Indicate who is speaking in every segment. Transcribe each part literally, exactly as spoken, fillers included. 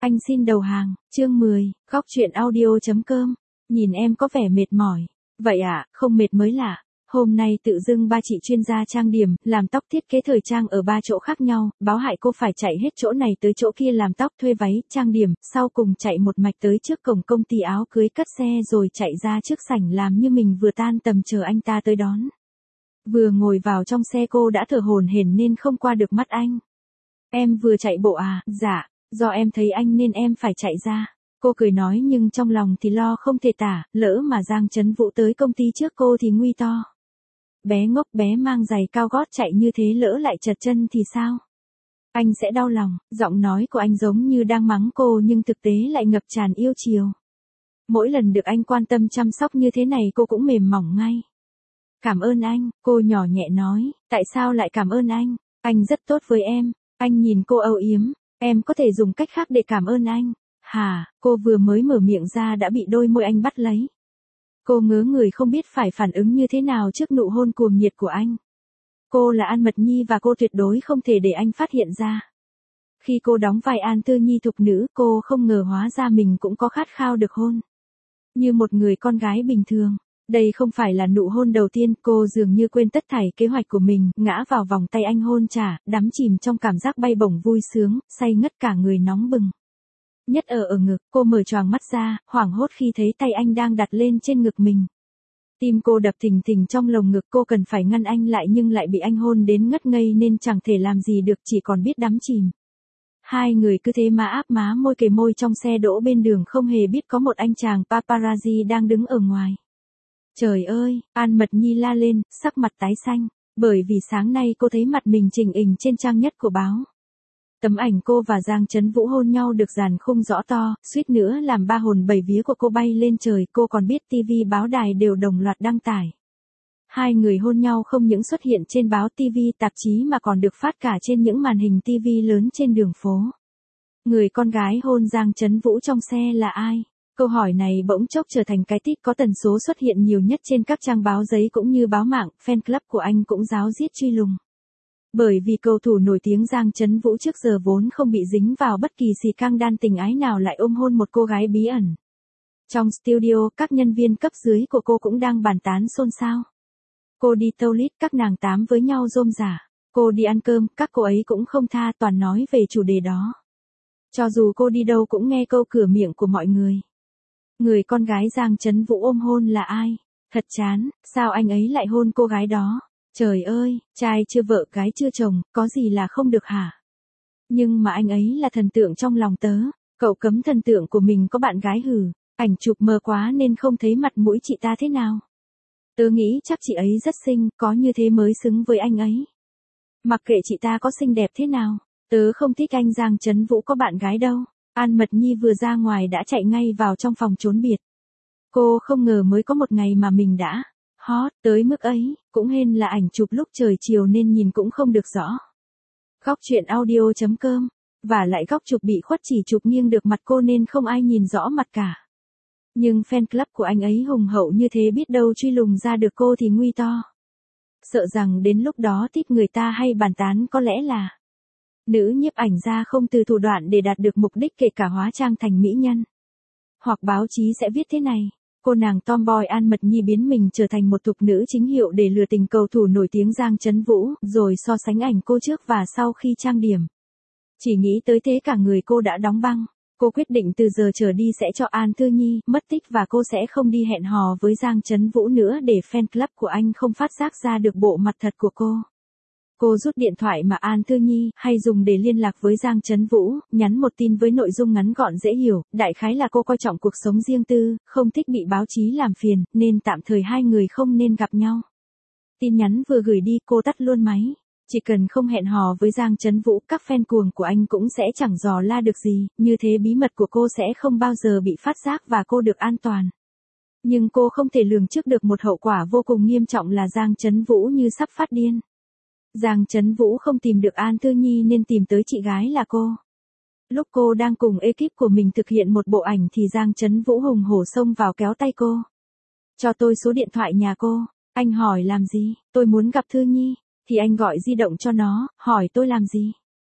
Speaker 1: Anh xin đầu hàng, chương mười, góc truyện audio.com. Nhìn em có vẻ mệt mỏi. Vậy ạ, à, không mệt mới lạ. Hôm nay tự dưng ba chị chuyên gia trang điểm, làm tóc thiết kế thời trang ở ba chỗ khác nhau, báo hại cô phải chạy hết chỗ này tới chỗ kia làm tóc thuê váy, trang điểm, sau cùng chạy một mạch tới trước cổng công ty áo cưới cất xe rồi chạy ra trước sảnh làm như mình vừa tan tầm chờ anh ta tới đón. Vừa ngồi vào trong xe cô đã thở hổn hển nên không qua được mắt anh. Em vừa chạy bộ à? Dạ, do em thấy anh nên em phải chạy ra. Cô cười nói nhưng trong lòng thì lo không thể tả, lỡ mà Giang Trấn Vũ tới công ty trước cô thì nguy to. Bé ngốc bé mang giày cao gót chạy như thế lỡ lại trật chân thì sao? Anh sẽ đau lòng, giọng nói của anh giống như đang mắng cô nhưng thực tế lại ngập tràn yêu chiều. Mỗi lần được anh quan tâm chăm sóc như thế này cô cũng mềm mỏng ngay. Cảm ơn anh, cô nhỏ nhẹ nói, tại sao lại cảm ơn anh? Anh rất tốt với em. Anh nhìn cô âu yếm, em có thể dùng cách khác để cảm ơn anh. Hà, cô vừa mới mở miệng ra đã bị đôi môi anh bắt lấy. Cô ngớ người không biết phải phản ứng như thế nào trước nụ hôn cuồng nhiệt của anh. Cô là An Mật Nhi và cô tuyệt đối không thể để anh phát hiện ra. Khi cô đóng vai An Tư Nhi thục nữ, cô không ngờ hóa ra mình cũng có khát khao được hôn. Như một người con gái bình thường. Đây không phải là nụ hôn đầu tiên, cô dường như quên tất thảy kế hoạch của mình, ngã vào vòng tay anh hôn trả, đắm chìm trong cảm giác bay bổng vui sướng, say ngất cả người nóng bừng. Nhất ở ở ngực, cô mở choàng mắt ra, hoảng hốt khi thấy tay anh đang đặt lên trên ngực mình. Tim cô đập thình thình trong lồng ngực, cô cần phải ngăn anh lại nhưng lại bị anh hôn đến ngất ngây nên chẳng thể làm gì được, chỉ còn biết đắm chìm. Hai người cứ thế mà áp má môi kề môi trong xe đỗ bên đường, không hề biết có một anh chàng paparazzi đang đứng ở ngoài. Trời ơi, An Mật Nhi la lên, sắc mặt tái xanh, bởi vì sáng nay cô thấy mặt mình chỉnh hình trên trang nhất của báo. Tấm ảnh cô và Giang Trấn Vũ hôn nhau được dàn khung rõ to, suýt nữa làm ba hồn bảy vía của cô bay lên trời, cô còn biết ti vi báo đài đều đồng loạt đăng tải. Hai người hôn nhau không những xuất hiện trên báo ti vi tạp chí mà còn được phát cả trên những màn hình ti vi lớn trên đường phố. Người con gái hôn Giang Trấn Vũ trong xe là ai? Câu hỏi này bỗng chốc trở thành cái tít có tần số xuất hiện nhiều nhất trên các trang báo giấy cũng như báo mạng, fan club của anh cũng ráo riết truy lùng. Bởi vì cầu thủ nổi tiếng Giang Trấn Vũ trước giờ vốn không bị dính vào bất kỳ xì căng đan tình ái nào lại ôm hôn một cô gái bí ẩn. Trong studio, các nhân viên cấp dưới của cô cũng đang bàn tán xôn xao. Cô đi toilet, các nàng tám với nhau rôm rả. Cô đi ăn cơm, các cô ấy cũng không tha, toàn nói về chủ đề đó. Cho dù cô đi đâu cũng nghe câu cửa miệng của mọi người. Người con gái Giang Trấn Vũ ôm hôn là ai? Thật chán, sao anh ấy lại hôn cô gái đó? Trời ơi, trai chưa vợ gái chưa chồng, có gì là không được hả? Nhưng mà anh ấy là thần tượng trong lòng tớ, cậu cấm thần tượng của mình có bạn gái hử, ảnh chụp mờ quá nên không thấy mặt mũi chị ta thế nào. Tớ nghĩ chắc chị ấy rất xinh, có như thế mới xứng với anh ấy. Mặc kệ chị ta có xinh đẹp thế nào, tớ không thích anh Giang Trấn Vũ có bạn gái đâu. An Mật Nhi vừa ra ngoài đã chạy ngay vào trong phòng trốn biệt. Cô không ngờ mới có một ngày mà mình đã hot tới mức ấy, cũng hên là ảnh chụp lúc trời chiều nên nhìn cũng không được rõ. Góc truyện audio.com, và lại góc chụp bị khuất chỉ chụp nghiêng được mặt cô nên không ai nhìn rõ mặt cả. Nhưng fan club của anh ấy hùng hậu như thế biết đâu truy lùng ra được cô thì nguy to. Sợ rằng đến lúc đó tít người ta hay bàn tán có lẽ là nữ nhiếp ảnh gia không từ thủ đoạn để đạt được mục đích kể cả hóa trang thành mỹ nhân. Hoặc báo chí sẽ viết thế này, cô nàng tomboy An Mật Nhi biến mình trở thành một thục nữ chính hiệu để lừa tình cầu thủ nổi tiếng Giang Trấn Vũ, rồi so sánh ảnh cô trước và sau khi trang điểm. Chỉ nghĩ tới thế cả người cô đã đóng băng. Cô quyết định từ giờ trở đi sẽ cho An Tư Nhi mất tích và cô sẽ không đi hẹn hò với Giang Trấn Vũ nữa để fan club của anh không phát giác ra được bộ mặt thật của cô. Cô rút điện thoại mà An Tư Nhi hay dùng để liên lạc với Giang Trấn Vũ, nhắn một tin với nội dung ngắn gọn dễ hiểu, đại khái là cô coi trọng cuộc sống riêng tư, không thích bị báo chí làm phiền, nên tạm thời hai người không nên gặp nhau. Tin nhắn vừa gửi đi cô tắt luôn máy. Chỉ cần không hẹn hò với Giang Trấn Vũ, các fan cuồng của anh cũng sẽ chẳng dò la được gì, như thế bí mật của cô sẽ không bao giờ bị phát giác và cô được an toàn. Nhưng cô không thể lường trước được một hậu quả vô cùng nghiêm trọng là Giang Trấn Vũ như sắp phát điên. Giang Trấn Vũ không tìm được An Tư Nhi nên tìm tới chị gái là cô. Lúc cô đang cùng ekip của mình thực hiện một bộ ảnh thì Giang Trấn Vũ hùng hổ xông vào kéo tay cô. Cho tôi số điện thoại nhà cô. Anh hỏi làm gì? Tôi muốn gặp Thư Nhi. Thì anh gọi di động cho nó, hỏi tôi làm gì?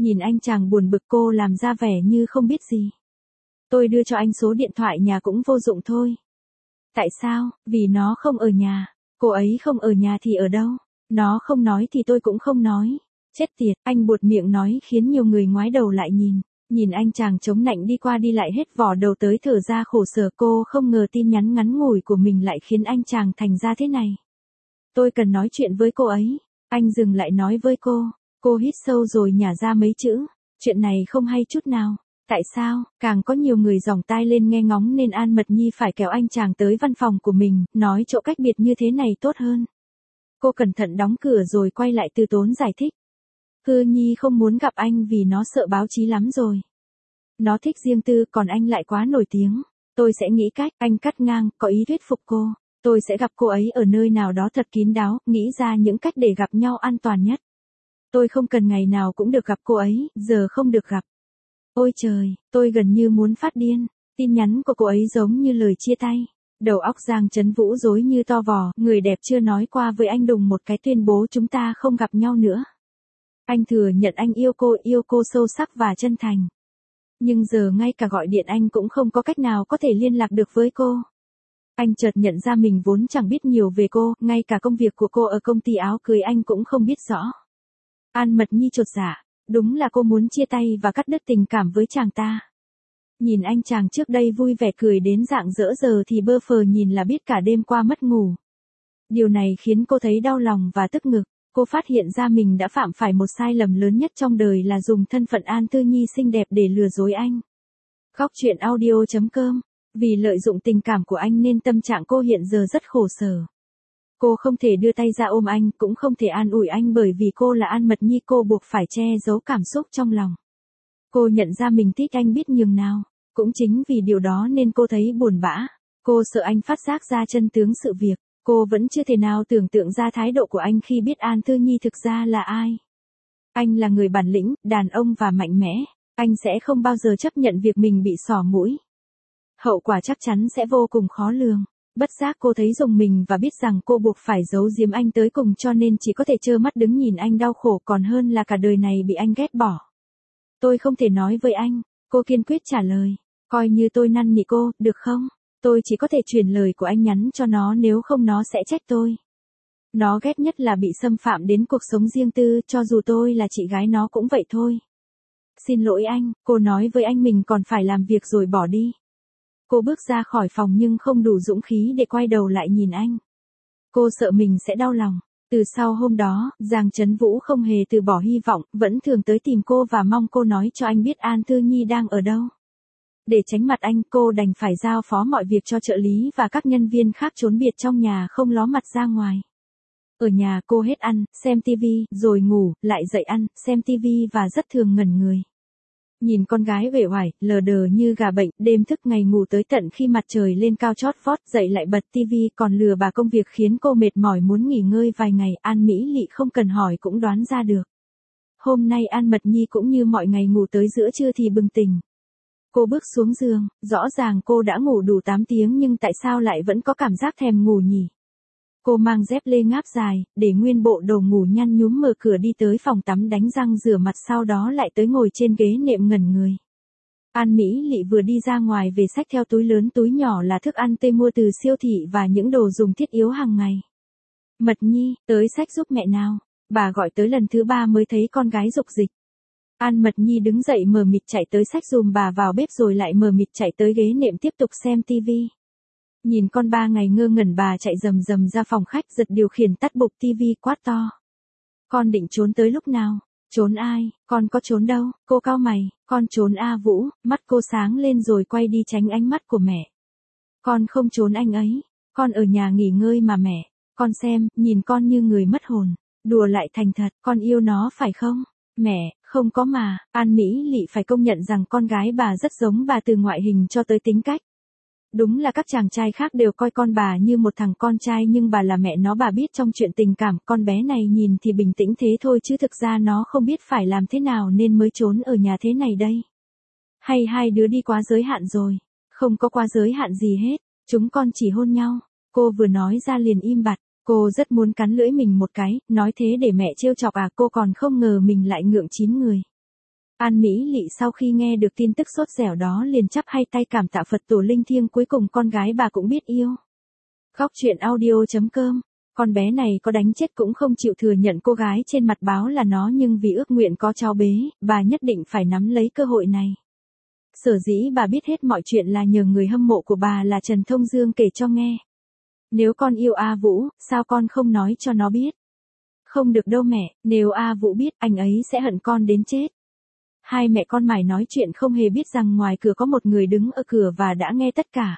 Speaker 1: Nhìn anh chàng buồn bực cô làm ra vẻ như không biết gì. Tôi đưa cho anh số điện thoại nhà cũng vô dụng thôi. Tại sao? Vì nó không ở nhà. Cô ấy không ở nhà thì ở đâu? Nó không nói thì tôi cũng không nói. Chết tiệt, anh buột miệng nói khiến nhiều người ngoái đầu lại nhìn. Nhìn anh chàng chống nạnh đi qua đi lại hết vò đầu tới thở ra khổ sở, cô không ngờ tin nhắn ngắn ngủi của mình lại khiến anh chàng thành ra thế này. Tôi cần nói chuyện với cô ấy. Anh dừng lại nói với cô. Cô hít sâu rồi nhả ra mấy chữ. Chuyện này không hay chút nào. Tại sao? Càng có nhiều người dòng tai lên nghe ngóng nên An Mật Nhi phải kéo anh chàng tới văn phòng của mình, nói chỗ cách biệt như thế này tốt hơn. Cô cẩn thận đóng cửa rồi quay lại từ tốn giải thích. Hư Nhi không muốn gặp anh vì nó sợ báo chí lắm rồi. Nó thích riêng tư, còn anh lại quá nổi tiếng. Tôi sẽ nghĩ cách. Anh cắt ngang, có ý thuyết phục cô. Tôi sẽ gặp cô ấy ở nơi nào đó thật kín đáo, nghĩ ra những cách để gặp nhau an toàn nhất. Tôi không cần ngày nào cũng được gặp cô ấy, giờ không được gặp. Ôi trời, tôi gần như muốn phát điên. Tin nhắn của cô ấy giống như lời chia tay. Đầu óc Giang Trấn Vũ rối như to vò, người đẹp chưa nói qua với anh đùng một cái tuyên bố chúng ta không gặp nhau nữa. Anh thừa nhận anh yêu cô, yêu cô sâu sắc và chân thành. Nhưng giờ ngay cả gọi điện anh cũng không có cách nào có thể liên lạc được với cô. Anh chợt nhận ra mình vốn chẳng biết nhiều về cô, ngay cả công việc của cô ở công ty áo cưới anh cũng không biết rõ. An Mật Nhi chột dạ, đúng là cô muốn chia tay và cắt đứt tình cảm với chàng ta. Nhìn anh chàng trước đây vui vẻ cười đến rạng rỡ giờ thì bơ phờ nhìn là biết cả đêm qua mất ngủ. Điều này khiến cô thấy đau lòng và tức ngực. Cô phát hiện ra mình đã phạm phải một sai lầm lớn nhất trong đời là dùng thân phận An Thư Nhi xinh đẹp để lừa dối anh. Góc truyện audio chấm com. Vì lợi dụng tình cảm của anh nên tâm trạng cô hiện giờ rất khổ sở. Cô không thể đưa tay ra ôm anh, cũng không thể an ủi anh bởi vì cô là An Mật Nhi, cô buộc phải che giấu cảm xúc trong lòng. Cô nhận ra mình thích anh biết nhường nào. Cũng chính vì điều đó nên cô thấy buồn bã. Cô sợ anh phát giác ra chân tướng sự việc. Cô vẫn chưa thể nào tưởng tượng ra thái độ của anh khi biết An Thư Nhi thực ra là ai. Anh là người bản lĩnh, đàn ông và mạnh mẽ. Anh sẽ không bao giờ chấp nhận việc mình bị xỏ mũi. Hậu quả chắc chắn sẽ vô cùng khó lường. Bất giác cô thấy rùng mình và biết rằng cô buộc phải giấu giếm anh tới cùng cho nên chỉ có thể trơ mắt đứng nhìn anh đau khổ còn hơn là cả đời này bị anh ghét bỏ. Tôi không thể nói với anh. Cô kiên quyết trả lời. Coi như tôi năn nỉ cô, được không? Tôi chỉ có thể truyền lời của anh nhắn cho nó, nếu không nó sẽ trách tôi. Nó ghét nhất là bị xâm phạm đến cuộc sống riêng tư, cho dù tôi là chị gái nó cũng vậy thôi. Xin lỗi anh, cô nói với anh mình còn phải làm việc rồi bỏ đi. Cô bước ra khỏi phòng nhưng không đủ dũng khí để quay đầu lại nhìn anh. Cô sợ mình sẽ đau lòng. Từ sau hôm đó, Giang Trấn Vũ không hề từ bỏ hy vọng, vẫn thường tới tìm cô và mong cô nói cho anh biết An Thư Nhi đang ở đâu. Để tránh mặt anh, cô đành phải giao phó mọi việc cho trợ lý và các nhân viên khác trốn biệt trong nhà không ló mặt ra ngoài. Ở nhà cô hết ăn, xem tivi, rồi ngủ, lại dậy ăn, xem tivi và rất thường ngẩn người. Nhìn con gái uể oải, lờ đờ như gà bệnh, đêm thức ngày ngủ tới tận khi mặt trời lên cao chót vót, dậy lại bật tivi, còn lừa bà công việc khiến cô mệt mỏi muốn nghỉ ngơi vài ngày. An Mỹ Lị không cần hỏi cũng đoán ra được. Hôm nay An Mật Nhi cũng như mọi ngày ngủ tới giữa trưa thì bừng tỉnh. Cô bước xuống giường, rõ ràng cô đã ngủ đủ tám tiếng nhưng tại sao lại vẫn có cảm giác thèm ngủ nhỉ? Cô mang dép lê ngáp dài, để nguyên bộ đồ ngủ nhăn nhúm mở cửa đi tới phòng tắm đánh răng rửa mặt, sau đó lại tới ngồi trên ghế nệm ngẩn người. An Mỹ Lị vừa đi ra ngoài về xách theo túi lớn túi nhỏ là thức ăn tươi mua từ siêu thị và những đồ dùng thiết yếu hàng ngày. Mật Nhi, tới xách giúp mẹ nào. Bà gọi tới lần thứ ba mới thấy con gái rục dịch. An Mật Nhi đứng dậy mờ mịt chạy tới xách dùm bà vào bếp rồi lại mờ mịt chạy tới ghế nệm tiếp tục xem tivi. Nhìn con ba ngày ngơ ngẩn bà chạy rầm rầm ra phòng khách giật điều khiển tắt bục tivi quát to. Con định trốn tới lúc nào? Trốn ai? Con có trốn đâu? Cô cau mày, con trốn A Vũ, mắt cô sáng lên rồi quay đi tránh ánh mắt của mẹ. Con không trốn anh ấy, con ở nhà nghỉ ngơi mà mẹ. Con xem, nhìn con như người mất hồn. Đùa lại thành thật, con yêu nó phải không? Mẹ, không có mà. An Mỹ Lị phải công nhận rằng con gái bà rất giống bà từ ngoại hình cho tới tính cách. Đúng là các chàng trai khác đều coi con bà như một thằng con trai nhưng bà là mẹ nó, bà biết trong chuyện tình cảm con bé này nhìn thì bình tĩnh thế thôi chứ thực ra nó không biết phải làm thế nào nên mới trốn ở nhà thế này đây. Hay hai đứa đi quá giới hạn rồi? Không có quá giới hạn gì hết, chúng con chỉ hôn nhau. Cô vừa nói ra liền im bặt, cô rất muốn cắn lưỡi mình một cái, nói thế để mẹ trêu chọc à, cô còn không ngờ mình lại ngượng chín người. An Mỹ Lị sau khi nghe được tin tức sốt dẻo đó liền chắp hai tay cảm tạ Phật tổ linh thiêng, cuối cùng con gái bà cũng biết yêu. Khóc chuyện audio chấm com. Con bé này có đánh chết cũng không chịu thừa nhận cô gái trên mặt báo là nó, nhưng vì ước nguyện có cháu bế, bà nhất định phải nắm lấy cơ hội này. Sở dĩ bà biết hết mọi chuyện là nhờ người hâm mộ của bà là Trần Thông Dương kể cho nghe. Nếu con yêu A Vũ, sao con không nói cho nó biết? Không được đâu mẹ, nếu A Vũ biết anh ấy sẽ hận con đến chết. Hai mẹ con mải nói chuyện không hề biết rằng ngoài cửa có một người đứng ở cửa và đã nghe tất cả.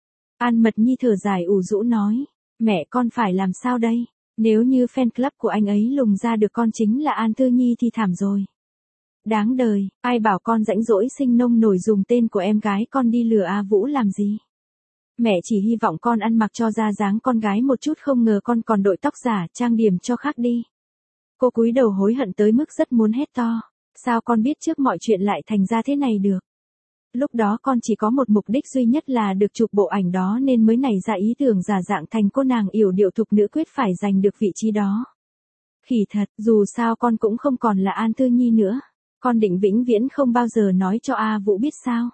Speaker 1: An Mật Nhi thở dài ủ rũ nói, mẹ con phải làm sao đây? Nếu như fan club của anh ấy lùng ra được con chính là An Thư Nhi thì thảm rồi. Đáng đời, ai bảo con rãnh rỗi sinh nông nổi dùng tên của em gái con đi lừa A Vũ làm gì? Mẹ chỉ hy vọng con ăn mặc cho ra dáng con gái một chút, không ngờ con còn đội tóc giả, trang điểm cho khác đi. Cô cúi đầu hối hận tới mức rất muốn hét to. Sao con biết trước mọi chuyện lại thành ra thế này được? Lúc đó con chỉ có một mục đích duy nhất là được chụp bộ ảnh đó nên mới nảy ra ý tưởng giả dạng thành cô nàng yểu điệu thục nữ quyết phải giành được vị trí đó. Khỉ thật, dù sao con cũng không còn là An Thư Nhi nữa. Con định vĩnh viễn không bao giờ nói cho A Vũ biết sao?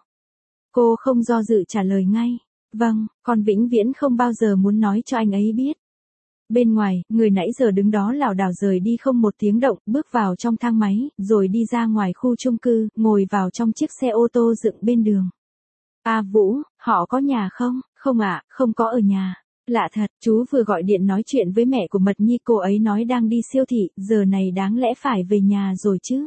Speaker 1: Cô không do dự trả lời ngay. Vâng, con vĩnh viễn không bao giờ muốn nói cho anh ấy biết. Bên ngoài, người nãy giờ đứng đó lảo đảo rời đi không một tiếng động, bước vào trong thang máy, rồi đi ra ngoài khu chung cư, ngồi vào trong chiếc xe ô tô dựng bên đường. A Vũ, họ có nhà không? Không ạ, không có ở nhà. Lạ thật, chú vừa gọi điện nói chuyện với mẹ của Mật Nhi, cô ấy nói đang đi siêu thị, giờ này đáng lẽ phải về nhà rồi chứ.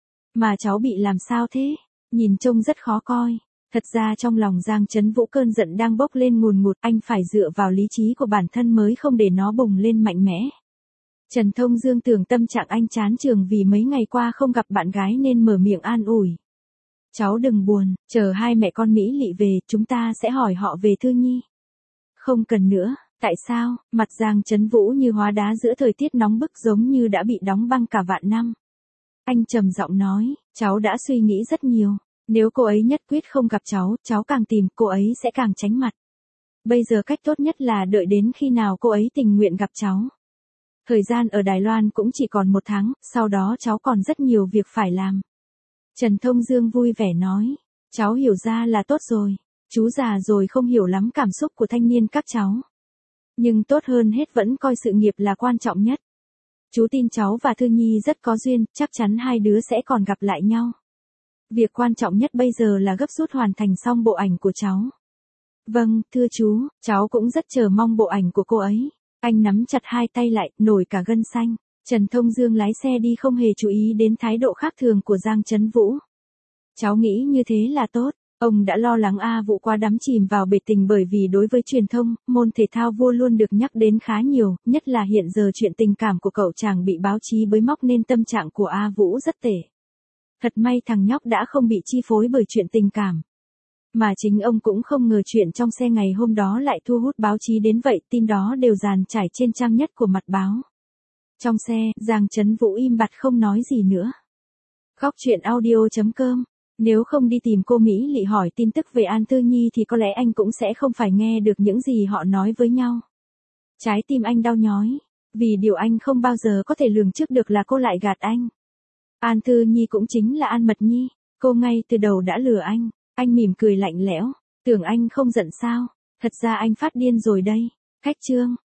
Speaker 1: Mà cháu bị làm sao thế? Nhìn trông rất khó coi. Thật ra trong lòng Giang Chấn Vũ cơn giận đang bốc lên ngùn ngụt, anh phải dựa vào lý trí của bản thân mới không để nó bùng lên mạnh mẽ. Trần Thông Dương tưởng tâm trạng anh chán trường vì mấy ngày qua không gặp bạn gái nên mở miệng an ủi. Cháu đừng buồn, chờ hai mẹ con Mỹ Lị về, chúng ta sẽ hỏi họ về Thư Nhi. Không cần nữa, tại sao? Mặt Giang Chấn Vũ như hóa đá giữa thời tiết nóng bức, giống như đã bị đóng băng cả vạn năm. Anh trầm giọng nói, cháu đã suy nghĩ rất nhiều. Nếu cô ấy nhất quyết không gặp cháu, cháu càng tìm, cô ấy sẽ càng tránh mặt. Bây giờ cách tốt nhất là đợi đến khi nào cô ấy tình nguyện gặp cháu. Thời gian ở Đài Loan cũng chỉ còn một tháng, sau đó cháu còn rất nhiều việc phải làm. Trần Thông Dương vui vẻ nói, cháu hiểu ra là tốt rồi. Chú già rồi không hiểu lắm cảm xúc của thanh niên các cháu. Nhưng tốt hơn hết vẫn coi sự nghiệp là quan trọng nhất. Chú tin cháu và Thư Nhi rất có duyên, chắc chắn hai đứa sẽ còn gặp lại nhau. Việc quan trọng nhất bây giờ là gấp rút hoàn thành xong bộ ảnh của cháu. Vâng, thưa chú, cháu cũng rất chờ mong bộ ảnh của cô ấy. Anh nắm chặt hai tay lại, nổi cả gân xanh. Trần Thông Dương lái xe đi không hề chú ý đến thái độ khác thường của Giang Chấn Vũ. Cháu nghĩ như thế là tốt. Ông đã lo lắng A Vũ quá đắm chìm vào bể tình, bởi vì đối với truyền thông, môn thể thao vua luôn được nhắc đến khá nhiều, nhất là hiện giờ chuyện tình cảm của cậu chàng bị báo chí bới móc nên tâm trạng của A Vũ rất tệ. Thật may thằng nhóc đã không bị chi phối bởi chuyện tình cảm. Mà chính ông cũng không ngờ chuyện trong xe ngày hôm đó lại thu hút báo chí đến vậy, tin đó đều dàn trải trên trang nhất của mặt báo. Trong xe, Giang Chấn Vũ im bặt không nói gì nữa. Khóc chuyện audio chấm com. Nếu không đi tìm cô Mỹ Lị hỏi tin tức về An Thư Nhi thì có lẽ anh cũng sẽ không phải nghe được những gì họ nói với nhau. Trái tim anh đau nhói, vì điều anh không bao giờ có thể lường trước được là cô lại gạt anh. An Thư Nhi cũng chính là An Mật Nhi, cô ngay từ đầu đã lừa anh. Anh mỉm cười lạnh lẽo, tưởng anh không giận sao? Thật ra anh phát điên rồi đây. Khách chương.